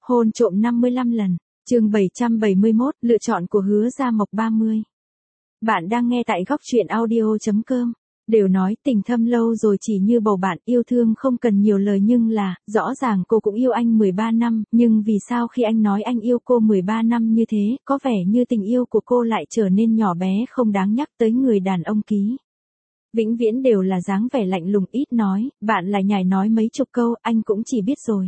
Hôn trộm 55 lần. Chương 771, lựa chọn của Hứa Gia Mộc 30. Bạn đang nghe tại góc truyện audio.com. Đều nói tình thâm lâu rồi chỉ như bầu bạn, yêu thương không cần nhiều lời, nhưng là, rõ ràng cô cũng yêu anh 13 năm, nhưng vì sao khi anh nói anh yêu cô 13 năm như thế, có vẻ như tình yêu của cô lại trở nên nhỏ bé không đáng nhắc tới người đàn ông ký. Vĩnh viễn đều là dáng vẻ lạnh lùng ít nói, bạn lại nhảy nói mấy chục câu, anh cũng chỉ biết rồi.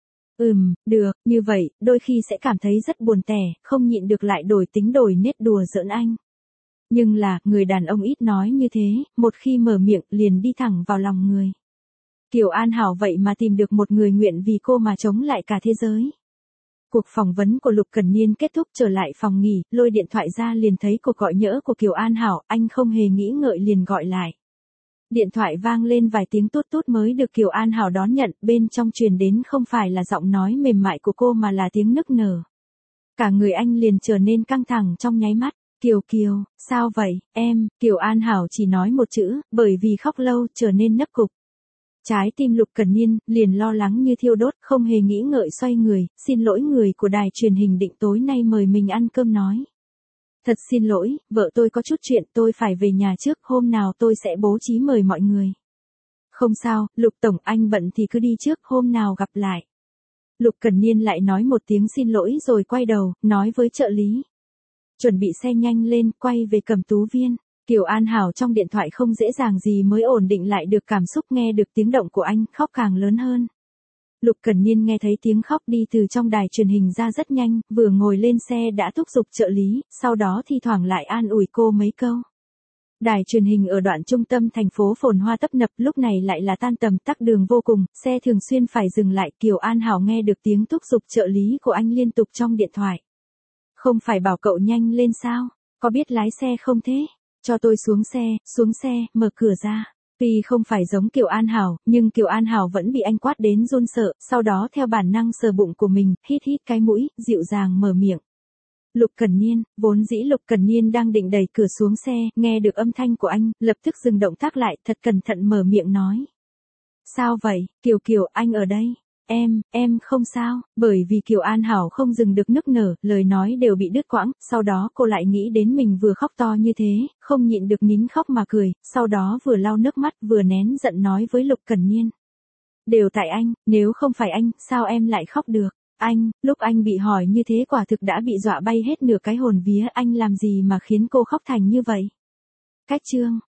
Được, như vậy, đôi khi sẽ cảm thấy rất buồn tẻ, không nhịn được lại đổi tính đổi nết đùa giỡn anh. Nhưng là, người đàn ông ít nói như thế, một khi mở miệng liền đi thẳng vào lòng người. Kiều An Hảo vậy mà tìm được một người nguyện vì cô mà chống lại cả thế giới. Cuộc phỏng vấn của Lục Cẩn Niên kết thúc, trở lại phòng nghỉ, lôi điện thoại ra liền thấy cuộc gọi nhỡ của Kiều An Hảo, anh không hề nghĩ ngợi liền gọi lại. Điện thoại vang lên vài tiếng tút tút mới được Kiều An Hảo đón nhận, bên trong truyền đến không phải là giọng nói mềm mại của cô mà là tiếng nức nở. Cả người anh liền trở nên căng thẳng trong nháy mắt. Kiều, sao vậy, em? Kiều An Hảo chỉ nói một chữ, bởi vì khóc lâu trở nên nấc cục. Trái tim Lục Cẩn Niên liền lo lắng như thiêu đốt, không hề nghĩ ngợi xoay người, xin lỗi người của đài truyền hình định tối nay mời mình ăn cơm nói. Thật xin lỗi, vợ tôi có chút chuyện, tôi phải về nhà trước, hôm nào tôi sẽ bố trí mời mọi người. Không sao, Lục Tổng, anh bận thì cứ đi trước, hôm nào gặp lại. Lục Cẩn Niên lại nói một tiếng xin lỗi rồi quay đầu, nói với trợ lý. Chuẩn bị xe nhanh lên, quay về Cẩm Tú Viên. Kiều An Hảo trong điện thoại không dễ dàng gì mới ổn định lại được cảm xúc, nghe được tiếng động của anh, khóc càng lớn hơn. Lục Cẩn Niên nghe thấy tiếng khóc đi từ trong đài truyền hình ra rất nhanh, vừa ngồi lên xe đã thúc giục trợ lý, sau đó thi thoảng lại an ủi cô mấy câu. Đài truyền hình ở đoạn trung tâm thành phố phồn hoa tấp nập, lúc này lại là tan tầm, tắc đường vô cùng, xe thường xuyên phải dừng lại. Kiều An Hảo nghe được tiếng thúc giục trợ lý của anh liên tục trong điện thoại. Không phải bảo cậu nhanh lên sao? Có biết lái xe không thế? Cho tôi xuống xe, mở cửa ra. Tuy không phải giống Kiều An Hảo, nhưng Kiều An Hảo vẫn bị anh quát đến run sợ, sau đó theo bản năng sờ bụng của mình, hít cái mũi, dịu dàng mở miệng. Lục Cẩn Niên, vốn dĩ Lục Cẩn Niên đang định đẩy cửa xuống xe, nghe được âm thanh của anh, lập tức dừng động tác lại, thật cẩn thận mở miệng nói. Sao vậy, Kiều, anh ở đây. Em không sao, bởi vì Kiều An Hảo không dừng được nức nở, lời nói đều bị đứt quãng, sau đó cô lại nghĩ đến mình vừa khóc to như thế, không nhịn được nín khóc mà cười, sau đó vừa lau nước mắt vừa nén giận nói với Lục Cẩn Niên. Đều tại anh, nếu không phải anh, sao em lại khóc được? Lúc anh bị hỏi như thế quả thực đã bị dọa bay hết nửa cái hồn vía, anh làm gì mà khiến cô khóc thành như vậy? Cách chương,